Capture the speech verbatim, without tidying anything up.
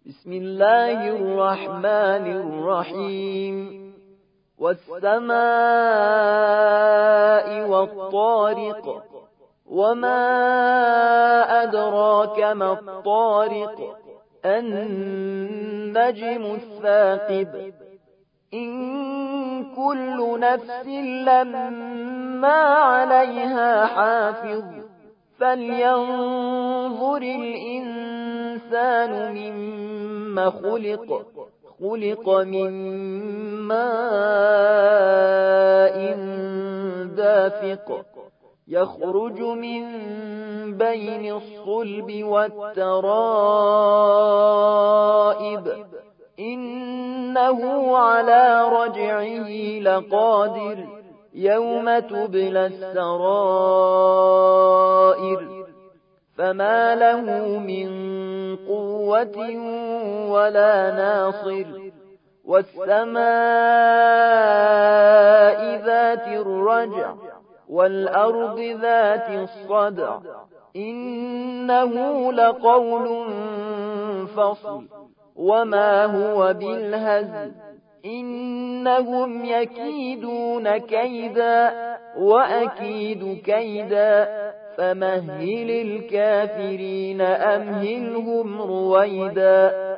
بسم الله الرحمن الرحيم والسماء والطارق وما أدراك ما الطارق النجم الثاقب إن كل نفس لما عليها حافظ فلينظر الإنسان مما خلق خلق من ماء دافق يخرج من بين الصلب والترائب إنه على رجعه لقادر يوم تبلى السرائر فما له من قوة ولا ناصر والسماء ذات الرجع والأرض ذات الصدع إنه لقول فصل وما هو بالهزل إنهم يكيدون كيدا وأكيد كيدا فمهل الكافرين أمهلهم رويدا